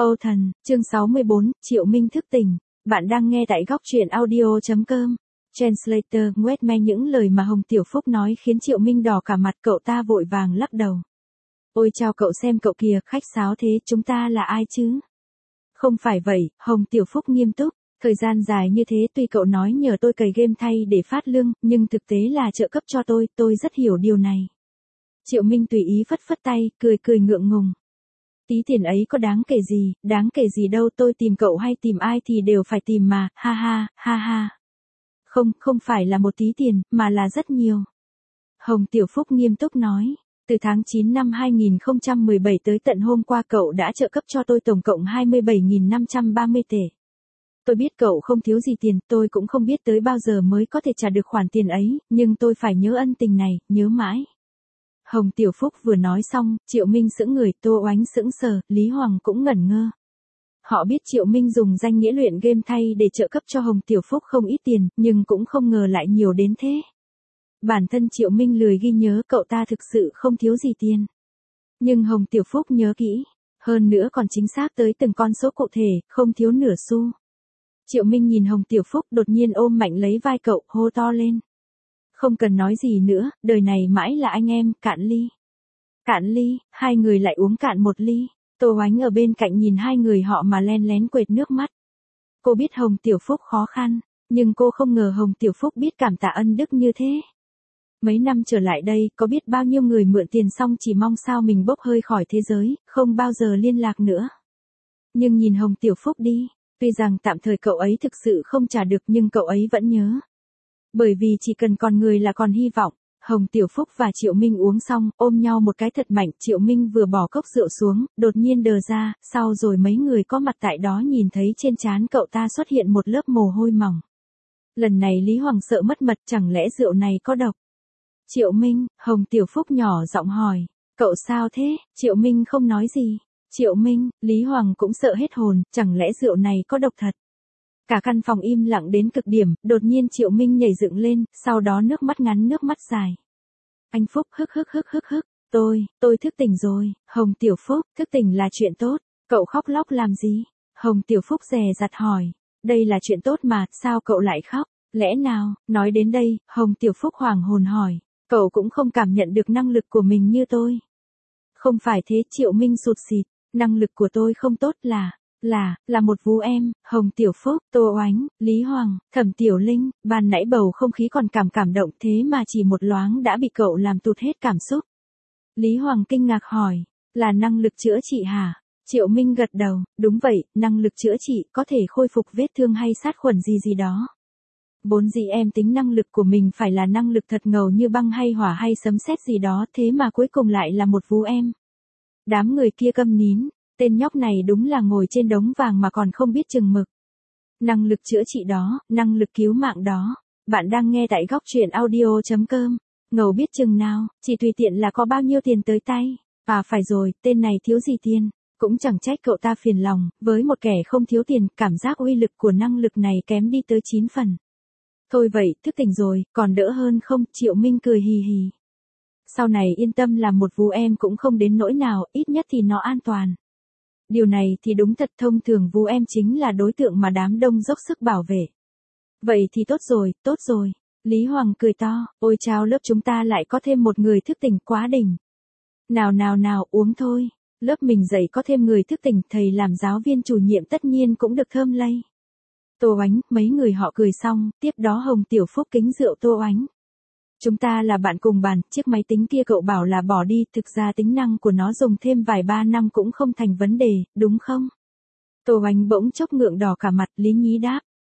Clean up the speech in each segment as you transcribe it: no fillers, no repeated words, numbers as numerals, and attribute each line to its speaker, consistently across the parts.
Speaker 1: Âu Thần, chương 64, Triệu Minh thức tỉnh. Bạn đang nghe tại góc truyện audio.com. Translator, Wetman. Những lời mà Hồng Tiểu Phúc nói khiến Triệu Minh đỏ cả mặt, cậu ta vội vàng lắc đầu. Ôi chao, cậu xem cậu kìa, khách sáo thế, chúng ta là ai chứ? Không phải vậy, Hồng Tiểu Phúc nghiêm túc. Thời gian dài như thế tuy cậu nói nhờ tôi cày game thay để phát lương, nhưng thực tế là trợ cấp cho tôi rất hiểu điều này. Triệu Minh tùy ý phất phất tay, cười ngượng ngùng. Tí tiền ấy có đáng kể gì đâu, tôi tìm cậu hay tìm ai thì đều phải tìm mà, ha ha. Không phải là một tí tiền, mà là rất nhiều. Hồng Tiểu Phúc nghiêm túc nói, từ tháng 9 năm 2017 tới tận hôm qua cậu đã trợ cấp cho tôi tổng cộng 27.530 tệ. Tôi biết cậu không thiếu gì tiền, tôi cũng không biết tới bao giờ mới có thể trả được khoản tiền ấy, nhưng tôi phải nhớ ân tình này, nhớ mãi. Hồng Tiểu Phúc vừa nói xong, Triệu Minh sững người, Tô Oánh sững sờ, Lý Hoàng cũng ngẩn ngơ. Họ biết Triệu Minh dùng danh nghĩa luyện game thay để trợ cấp cho Hồng Tiểu Phúc không ít tiền, nhưng cũng không ngờ lại nhiều đến thế. Bản thân Triệu Minh lười ghi nhớ cậu ta thực sự không thiếu gì tiền. Nhưng Hồng Tiểu Phúc nhớ kỹ, hơn nữa còn chính xác tới từng con số cụ thể, không thiếu nửa xu. Triệu Minh nhìn Hồng Tiểu Phúc đột nhiên ôm mạnh lấy vai cậu, hô to lên. Không cần nói gì nữa, đời này mãi là anh em, cạn ly. Cạn ly, hai người lại uống cạn một ly. Tô Oánh ở bên cạnh nhìn hai người họ mà len lén quệt nước mắt. Cô biết Hồng Tiểu Phúc khó khăn, nhưng cô không ngờ Hồng Tiểu Phúc biết cảm tạ ân đức như thế. Mấy năm trở lại đây, có biết bao nhiêu người mượn tiền xong chỉ mong sao mình bốc hơi khỏi thế giới, không bao giờ liên lạc nữa. Nhưng nhìn Hồng Tiểu Phúc đi, tuy rằng tạm thời cậu ấy thực sự không trả được nhưng cậu ấy vẫn nhớ. Bởi vì chỉ cần còn người là còn hy vọng. Hồng Tiểu Phúc và Triệu Minh uống xong, ôm nhau một cái thật mạnh, Triệu Minh vừa bỏ cốc rượu xuống, đột nhiên đờ ra, sau rồi mấy người có mặt tại đó nhìn thấy trên trán cậu ta xuất hiện một lớp mồ hôi mỏng. Lần này Lý Hoàng sợ mất mật, chẳng lẽ rượu này có độc? Triệu Minh, Hồng Tiểu Phúc nhỏ giọng hỏi, cậu sao thế? Triệu Minh không nói gì. Triệu Minh, Lý Hoàng cũng sợ hết hồn, chẳng lẽ rượu này có độc thật? Cả căn phòng im lặng đến cực điểm, đột nhiên Triệu Minh nhảy dựng lên, sau đó nước mắt ngắn nước mắt dài. Anh Phúc hức, tôi thức tỉnh rồi. Hồng Tiểu Phúc, thức tỉnh là chuyện tốt, cậu khóc lóc làm gì? Hồng Tiểu Phúc dè dặt hỏi, đây là chuyện tốt mà, sao cậu lại khóc? Lẽ nào? Nói đến đây, Hồng Tiểu Phúc hoảng hồn hỏi, cậu cũng không cảm nhận được năng lực của mình như tôi. Không phải thế, Triệu Minh sụt sịt, năng lực của tôi không tốt là một vú em. Hồng Tiểu Phúc, Tô Oánh, Lý Hoàng, Thẩm Tiểu Linh, ban nãy bầu không khí còn cảm động thế mà chỉ một loáng đã bị cậu làm tụt hết cảm xúc. Lý Hoàng kinh ngạc hỏi, là năng lực chữa trị hả? Triệu Minh gật đầu, đúng vậy, năng lực chữa trị, có thể khôi phục vết thương hay sát khuẩn gì đó. Vốn dĩ em tính năng lực của mình phải là năng lực thật ngầu như băng hay hỏa hay sấm sét gì đó, thế mà cuối cùng lại là một vú em. Đám người kia câm nín. Tên nhóc này đúng là ngồi trên đống vàng mà còn không biết chừng mực. Năng lực chữa trị đó, năng lực cứu mạng đó. Bạn đang nghe tại góc truyện audio.com. Ngầu biết chừng nào, chỉ tùy tiện là có bao nhiêu tiền tới tay. À phải rồi, tên này thiếu gì tiền. Cũng chẳng trách cậu ta phiền lòng, với một kẻ không thiếu tiền, cảm giác uy lực của năng lực này kém đi tới 9 phần. Thôi vậy, thức tỉnh rồi, còn đỡ hơn không? Triệu Minh cười hì hì. Sau này yên tâm, làm một vú em cũng không đến nỗi nào, ít nhất thì nó an toàn. Điều này thì đúng thật, thông thường vú em chính là đối tượng mà đám đông dốc sức bảo vệ. Vậy thì tốt rồi. Lý Hoàng cười to, ôi chao, lớp chúng ta lại có thêm một người thức tỉnh, quá đỉnh. Nào, uống thôi. Lớp mình dạy có thêm người thức tỉnh, thầy làm giáo viên chủ nhiệm tất nhiên cũng được thơm lây. Tô Oánh, mấy người họ cười xong, tiếp đó Hồng Tiểu Phúc kính rượu Tô Oánh. Chúng ta là bạn cùng bàn, chiếc máy tính kia cậu bảo là bỏ đi, thực ra tính năng của nó dùng thêm vài ba năm cũng không thành vấn đề, đúng không? Tô Oánh bỗng chốc ngượng đỏ cả mặt, lý nhí đáp.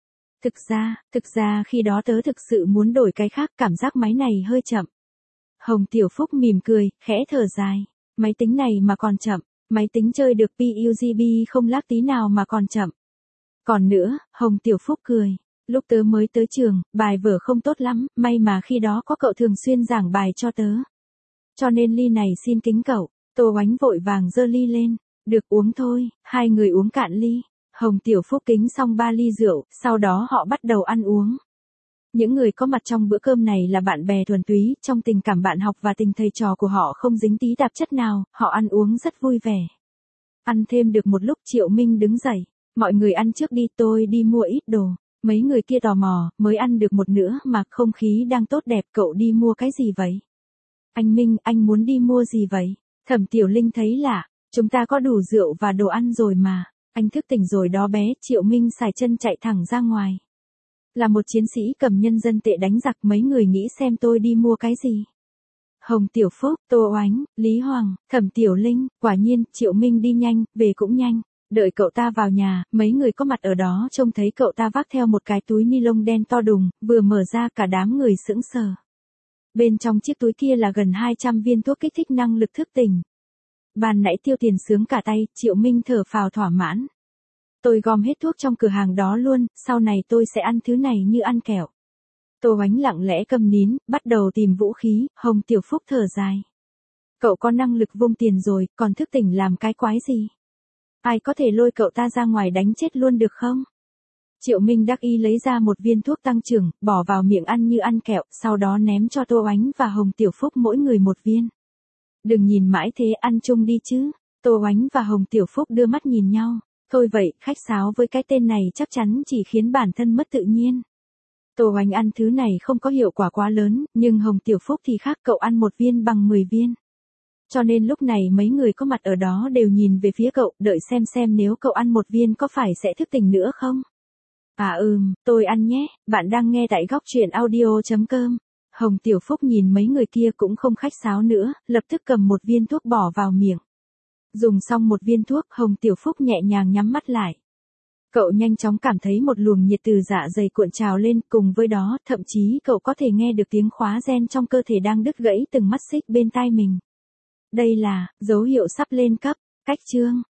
Speaker 1: Thực ra khi đó tớ thực sự muốn đổi cái khác, cảm giác máy này hơi chậm. Hồng Tiểu Phúc mỉm cười, khẽ thở dài. Máy tính này mà còn chậm, máy tính chơi được PUBG không lag tí nào mà còn chậm. Còn nữa, Hồng Tiểu Phúc cười. Lúc tớ mới tới trường, bài vở không tốt lắm, may mà khi đó có cậu thường xuyên giảng bài cho tớ. Cho nên ly này xin kính cậu. Tô Oánh vội vàng giơ ly lên. Được, uống thôi. Hai người uống cạn ly. Hồng Tiểu Phúc kính xong 3 ly rượu, sau đó họ bắt đầu ăn uống. Những người có mặt trong bữa cơm này là bạn bè thuần túy, trong tình cảm bạn học và tình thầy trò của họ không dính tí tạp chất nào, họ ăn uống rất vui vẻ. Ăn thêm được một lúc Triệu Minh đứng dậy. Mọi người ăn trước đi, tôi đi mua ít đồ. Mấy người kia tò mò, mới ăn được một nữa mà không khí đang tốt đẹp, cậu đi mua cái gì vậy? Anh Minh, anh muốn đi mua gì vậy? Thẩm Tiểu Linh thấy lạ, chúng ta có đủ rượu và đồ ăn rồi mà. Anh thức tỉnh rồi đó bé. Triệu Minh xài chân chạy thẳng ra ngoài. Là một chiến sĩ cầm nhân dân tệ đánh giặc, mấy người nghĩ xem tôi đi mua cái gì? Hồng Tiểu Phúc, Tô Oánh, Lý Hoàng, Thẩm Tiểu Linh, quả nhiên, Triệu Minh đi nhanh, về cũng nhanh. Đợi cậu ta vào nhà, mấy người có mặt ở đó trông thấy cậu ta vác theo một cái túi ni lông đen to đùng, vừa mở ra cả đám người sững sờ. Bên trong chiếc túi kia là gần 200 viên thuốc kích thích năng lực thức tỉnh. Ban nãy tiêu tiền sướng cả tay, Triệu Minh thở phào thỏa mãn. Tôi gom hết thuốc trong cửa hàng đó luôn, sau này tôi sẽ ăn thứ này như ăn kẹo. Tô Oánh lặng lẽ câm nín, bắt đầu tìm vũ khí. Hồng Tiểu Phúc thở dài. Cậu có năng lực vung tiền rồi, còn thức tỉnh làm cái quái gì? Ai có thể lôi cậu ta ra ngoài đánh chết luôn được không? Triệu Minh đắc ý lấy ra một viên thuốc tăng trưởng, bỏ vào miệng ăn như ăn kẹo, sau đó ném cho Tô Oánh và Hồng Tiểu Phúc mỗi người một viên. Đừng nhìn mãi thế, ăn chung đi chứ. Tô Oánh và Hồng Tiểu Phúc đưa mắt nhìn nhau. Thôi vậy, khách sáo với cái tên này chắc chắn chỉ khiến bản thân mất tự nhiên. Tô Oánh ăn thứ này không có hiệu quả quá lớn, nhưng Hồng Tiểu Phúc thì khác, cậu ăn một viên bằng 10 viên. Cho nên lúc này mấy người có mặt ở đó đều nhìn về phía cậu, đợi xem nếu cậu ăn một viên có phải sẽ thức tỉnh nữa không? Tôi ăn nhé, bạn đang nghe tại góc truyện audio.com. Hồng Tiểu Phúc nhìn mấy người kia cũng không khách sáo nữa, lập tức cầm một viên thuốc bỏ vào miệng. Dùng xong một viên thuốc, Hồng Tiểu Phúc nhẹ nhàng nhắm mắt lại. Cậu nhanh chóng cảm thấy một luồng nhiệt từ dạ dày cuộn trào lên, cùng với đó, thậm chí cậu có thể nghe được tiếng khóa gen trong cơ thể đang đứt gãy từng mắt xích bên tai mình. Đây là dấu hiệu sắp lên cấp. Cách chương